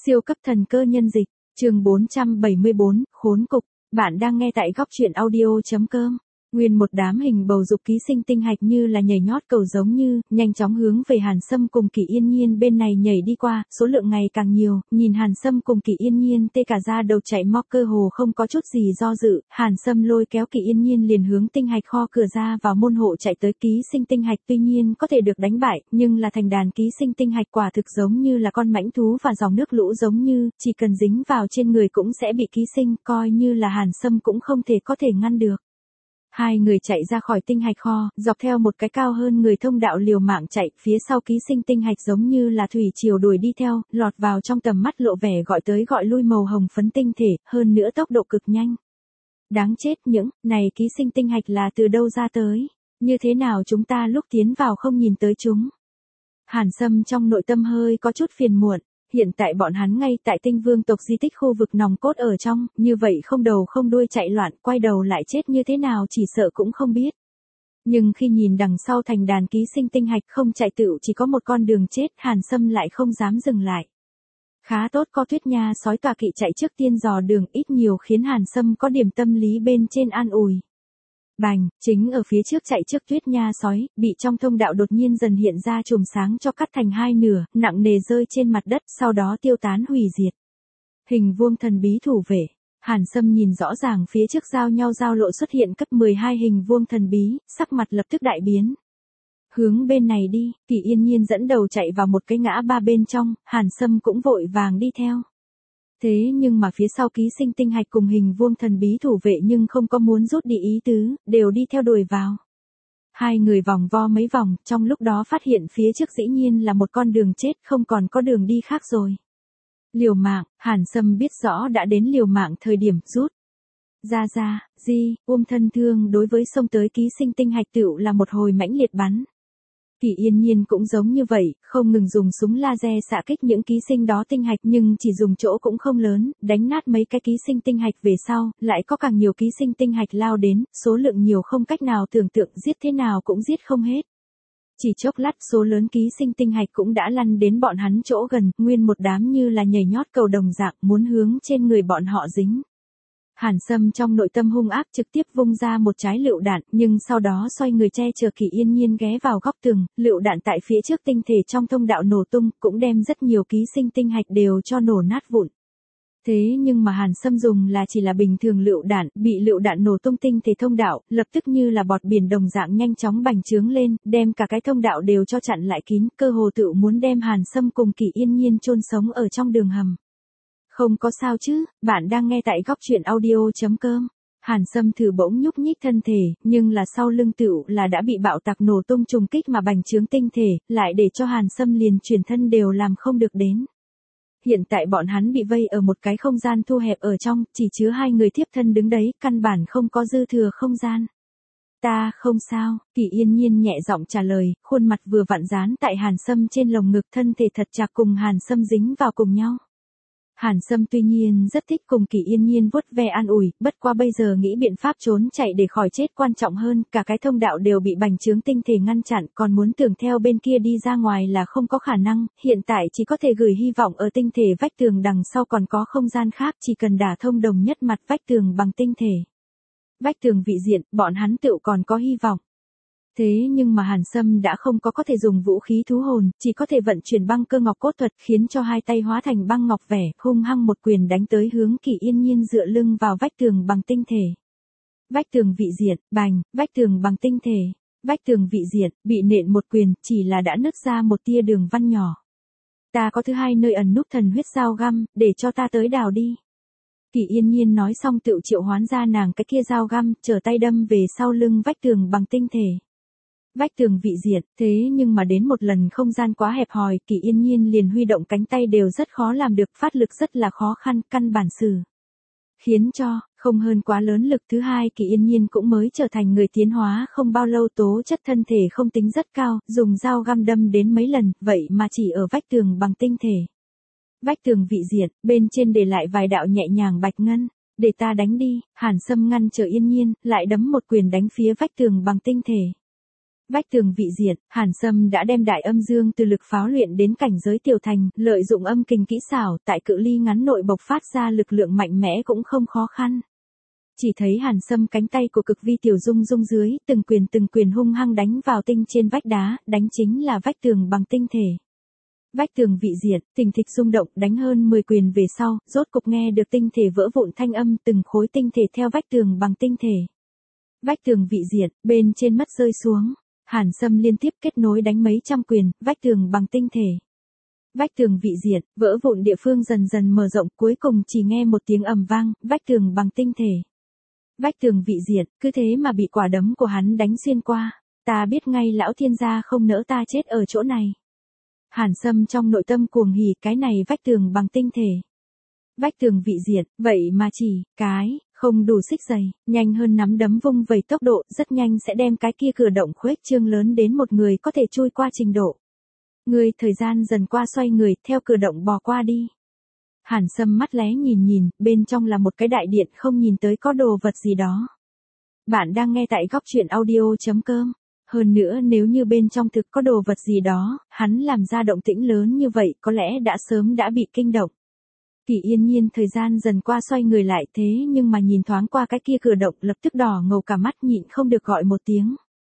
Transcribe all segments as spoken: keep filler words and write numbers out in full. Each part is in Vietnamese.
Siêu cấp thần cơ nhân dịch, chương bốn trăm bảy mươi bốn, khốn cục, bạn đang nghe tại góc truyện audio.com. Nguyên một đám hình bầu dục ký sinh tinh hạch như là nhảy nhót cầu giống như, nhanh chóng hướng về Hàn Sâm cùng Kỷ Yên Nhiên bên này nhảy đi qua, số lượng ngày càng nhiều, nhìn Hàn Sâm cùng Kỷ Yên Nhiên tê cả da đầu chạy móc cơ hồ không có chút gì do dự, Hàn Sâm lôi kéo Kỷ Yên Nhiên liền hướng tinh hạch kho cửa ra vào môn hộ chạy tới ký sinh tinh hạch tuy nhiên có thể được đánh bại, nhưng là thành đàn ký sinh tinh hạch quả thực giống như là con mãnh thú và dòng nước lũ giống như, chỉ cần dính vào trên người cũng sẽ bị ký sinh, coi như là Hàn Sâm cũng không thể có thể ngăn được. Hai người chạy ra khỏi tinh hạch kho, dọc theo một cái cao hơn người thông đạo liều mạng chạy, phía sau ký sinh tinh hạch giống như là thủy triều đuổi đi theo, lọt vào trong tầm mắt lộ vẻ gọi tới gọi lui màu hồng phấn tinh thể, hơn nữa tốc độ cực nhanh. Đáng chết, những này ký sinh tinh hạch là từ đâu ra tới, như thế nào chúng ta lúc tiến vào không nhìn tới chúng. Hàn Sâm trong nội tâm hơi có chút phiền muộn. Hiện tại bọn hắn ngay tại tinh vương tộc di tích khu vực nòng cốt ở trong, như vậy không đầu không đuôi chạy loạn, quay đầu lại chết như thế nào chỉ sợ cũng không biết. Nhưng khi nhìn đằng sau thành đàn ký sinh tinh hạch không chạy tựu chỉ có một con đường chết, Hàn Sâm lại không dám dừng lại. Khá tốt có Tuyết Nha sói tọa kỵ chạy trước tiên dò đường, ít nhiều khiến Hàn Sâm có điểm tâm lý bên trên an ủi. Bành, chính ở phía trước chạy trước Tuyết Nha sói, bị trong thông đạo đột nhiên dần hiện ra chùm sáng cho cắt thành hai nửa, nặng nề rơi trên mặt đất, sau đó tiêu tán hủy diệt. Hình vuông thần bí thủ vệ, Hàn Sâm nhìn rõ ràng phía trước giao nhau giao lộ xuất hiện cấp mười hai hình vuông thần bí, sắc mặt lập tức đại biến. Hướng bên này đi, Kỷ Yên Nhiên dẫn đầu chạy vào một cái ngã ba bên trong, Hàn Sâm cũng vội vàng đi theo. Thế nhưng mà phía sau ký sinh tinh hạch cùng hình vuông thần bí thủ vệ nhưng không có muốn rút đi ý tứ, đều đi theo đuổi vào. Hai người vòng vo mấy vòng, trong lúc đó phát hiện phía trước dĩ nhiên là một con đường chết, không còn có đường đi khác rồi. Liều mạng, Hàn Sâm biết rõ đã đến liều mạng thời điểm rút. Ra ra, di, ôm thân thương đối với xông tới ký sinh tinh hạch tựu là một hồi mãnh liệt bắn. Kỷ Yên Nhiên cũng giống như vậy, không ngừng dùng súng laser xạ kích những ký sinh đó tinh hạch nhưng chỉ dùng chỗ cũng không lớn, đánh nát mấy cái ký sinh tinh hạch về sau, lại có càng nhiều ký sinh tinh hạch lao đến, số lượng nhiều không cách nào tưởng tượng giết thế nào cũng giết không hết. Chỉ chốc lát số lớn ký sinh tinh hạch cũng đã lăn đến bọn hắn chỗ gần, nguyên một đám như là nhảy nhót cầu đồng dạng muốn hướng trên người bọn họ dính. Hàn Sâm trong nội tâm hung ác trực tiếp vung ra một trái lựu đạn, nhưng sau đó xoay người che chở Kỷ Yên Nhiên ghé vào góc tường, lựu đạn tại phía trước tinh thể trong thông đạo nổ tung, cũng đem rất nhiều ký sinh tinh hạch đều cho nổ nát vụn. Thế nhưng mà Hàn Sâm dùng là chỉ là bình thường lựu đạn, bị lựu đạn nổ tung tinh thể thông đạo, lập tức như là bọt biển đồng dạng nhanh chóng bành trướng lên, đem cả cái thông đạo đều cho chặn lại kín, cơ hồ tự muốn đem Hàn Sâm cùng Kỷ Yên Nhiên chôn sống ở trong đường hầm. Không có sao chứ, bạn đang nghe tại góc truyện audio.com. Hàn Sâm thử bỗng nhúc nhích thân thể, nhưng là sau lưng tựu là đã bị bạo tạc nổ tung trùng kích mà bành trướng tinh thể, lại để cho Hàn Sâm liền chuyển thân đều làm không được đến. Hiện tại bọn hắn bị vây ở một cái không gian thu hẹp ở trong, chỉ chứa hai người thiếp thân đứng đấy, căn bản không có dư thừa không gian. Ta không sao, Kỷ Yên Nhiên nhẹ giọng trả lời, khuôn mặt vừa vặn dán tại Hàn Sâm trên lồng ngực, thân thể thật chặt cùng Hàn Sâm dính vào cùng nhau. Hàn Sâm tuy nhiên rất thích cùng Kỷ Yên Nhiên vuốt ve an ủi, bất qua bây giờ nghĩ biện pháp trốn chạy để khỏi chết quan trọng hơn, cả cái thông đạo đều bị bành trướng tinh thể ngăn chặn, còn muốn tưởng theo bên kia đi ra ngoài là không có khả năng, hiện tại chỉ có thể gửi hy vọng ở tinh thể vách tường đằng sau còn có không gian khác, chỉ cần đả thông đồng nhất mặt vách tường bằng tinh thể. Vách tường vị diện, bọn hắn tựu còn có hy vọng. Thế nhưng mà Hàn Sâm đã không có có thể dùng vũ khí thú hồn, chỉ có thể vận chuyển băng cơ ngọc cốt thuật khiến cho hai tay hóa thành băng ngọc vẻ, hung hăng một quyền đánh tới hướng Kỷ Yên Nhiên dựa lưng vào vách tường bằng tinh thể. Vách tường vị diện, bành, vách tường bằng tinh thể, vách tường vị diện, bị nện một quyền, chỉ là đã nứt ra một tia đường văn nhỏ. Ta có thứ hai nơi ẩn núp thần huyết dao găm, để cho ta tới đào đi. Kỷ Yên Nhiên nói xong tự triệu hoán ra nàng cái kia dao găm, trở tay đâm về sau lưng vách tường bằng tinh thể. Vách tường vị diện, thế nhưng mà đến một lần không gian quá hẹp hòi, Kỷ Yên Nhiên liền huy động cánh tay đều rất khó làm được, phát lực rất là khó khăn, căn bản xử. Khiến cho, không hơn quá lớn lực thứ hai Kỷ Yên Nhiên cũng mới trở thành người tiến hóa không bao lâu, tố chất thân thể không tính rất cao, dùng dao găm đâm đến mấy lần, vậy mà chỉ ở vách tường bằng tinh thể. Vách tường vị diện, bên trên để lại vài đạo nhẹ nhàng bạch ngân, để ta đánh đi, Hàn Sâm ngăn trở Yên Nhiên, lại đấm một quyền đánh phía vách tường bằng tinh thể. Vách tường vị diện, Hàn Sâm đã đem đại âm dương từ lực pháo luyện đến cảnh giới tiểu thành, lợi dụng âm kình kỹ xảo, tại cự ly ngắn nội bộc phát ra lực lượng mạnh mẽ cũng không khó khăn. Chỉ thấy Hàn Sâm cánh tay của cực vi tiểu dung dung dưới, từng quyền từng quyền hung hăng đánh vào tinh trên vách đá, đánh chính là vách tường bằng tinh thể. Vách tường vị diện, tình thịch rung động, đánh hơn mười quyền về sau, rốt cục nghe được tinh thể vỡ vụn thanh âm, từng khối tinh thể theo vách tường bằng tinh thể. Vách tường vị diện, bên trên mất rơi xuống. Hàn Sâm liên tiếp kết nối đánh mấy trăm quyền, vách tường bằng tinh thể. Vách tường vị diện, vỡ vụn địa phương dần dần mở rộng, cuối cùng chỉ nghe một tiếng ầm vang, vách tường bằng tinh thể. Vách tường vị diện, cứ thế mà bị quả đấm của hắn đánh xuyên qua. Ta biết ngay lão thiên gia không nỡ ta chết ở chỗ này. Hàn Sâm trong nội tâm cuồng hỉ, cái này vách tường bằng tinh thể. Vách tường vị diện, vậy mà chỉ, cái, không đủ xích dày, nhanh hơn nắm đấm vung vẩy tốc độ, rất nhanh sẽ đem cái kia cửa động khuếch trương lớn đến một người có thể chui qua trình độ. Người thời gian dần qua xoay người, theo cửa động bò qua đi. Hàn Sâm mắt lé nhìn nhìn, bên trong là một cái đại điện không nhìn tới có đồ vật gì đó. Bạn đang nghe tại góc truyện audio chấm com. Hơn nữa nếu như bên trong thực có đồ vật gì đó, hắn làm ra động tĩnh lớn như vậy có lẽ đã sớm đã bị kinh động. Kỳ Yên Nhiên thời gian dần qua xoay người lại, thế nhưng mà nhìn thoáng qua cái kia cửa động lập tức đỏ ngầu cả mắt, nhịn không được gọi một tiếng.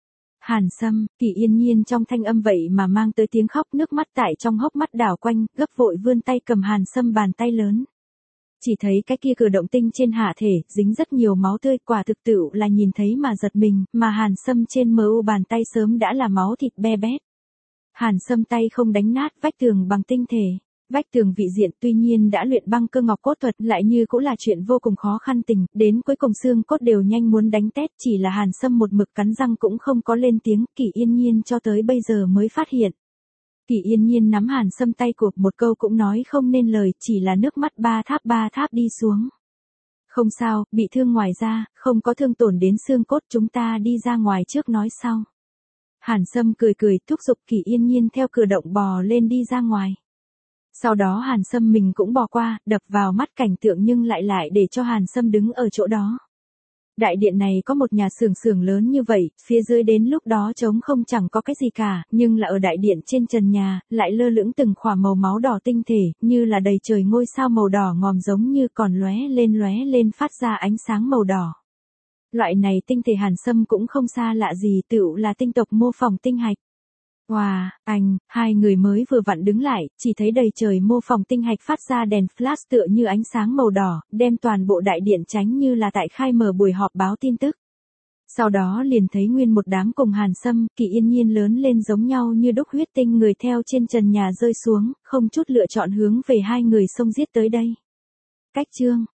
Hàn Sâm, Kỳ Yên Nhiên trong thanh âm vậy mà mang tới tiếng khóc, nước mắt tại trong hốc mắt đảo quanh, gấp vội vươn tay cầm Hàn Sâm bàn tay lớn. Chỉ thấy cái kia cửa động tinh trên hạ thể, dính rất nhiều máu tươi, quả thực tựu là nhìn thấy mà giật mình, mà Hàn Sâm trên mờ u bàn tay sớm đã là máu thịt be bét. Hàn Sâm tay không đánh nát vách tường bằng tinh thể. Vách tường vị diện tuy nhiên đã luyện băng cơ ngọc cốt thuật, lại như cũng là chuyện vô cùng khó khăn tình, đến cuối cùng xương cốt đều nhanh muốn đánh tét, chỉ là Hàn Sâm một mực cắn răng cũng không có lên tiếng, Kỳ Yên Nhiên cho tới bây giờ mới phát hiện. Kỳ Yên Nhiên nắm Hàn Sâm tay của, một câu cũng nói không nên lời, chỉ là nước mắt ba tháp ba tháp đi xuống. Không sao, bị thương ngoài ra, không có thương tổn đến xương cốt, chúng ta đi ra ngoài trước nói sau. Hàn Sâm cười cười thúc giục Kỳ Yên Nhiên theo cửa động bò lên đi ra ngoài. Sau đó Hàn Sâm mình cũng bò qua, đập vào mắt cảnh tượng nhưng lại lại để cho Hàn Sâm đứng ở chỗ đó. Đại điện này có một nhà xưởng xưởng lớn như vậy, phía dưới đến lúc đó trống không chẳng có cái gì cả, nhưng là ở đại điện trên trần nhà, lại lơ lửng từng khỏa màu máu đỏ tinh thể, như là đầy trời ngôi sao màu đỏ ngòm giống như còn lóe lên lóe lên phát ra ánh sáng màu đỏ. Loại này tinh thể Hàn Sâm cũng không xa lạ gì, tựu là tinh tộc mô phỏng tinh hạch. Wow, anh, hai người mới vừa vặn đứng lại, chỉ thấy đầy trời mô phỏng tinh hạch phát ra đèn flash tựa như ánh sáng màu đỏ, đem toàn bộ đại điện tránh như là tại khai mở buổi họp báo tin tức. Sau đó liền thấy nguyên một đám cùng Hàn Sâm, Kỳ Yên Nhiên lớn lên giống nhau như đúc huyết tinh người theo trên trần nhà rơi xuống, không chút lựa chọn hướng về hai người xông giết tới đây. Cách chương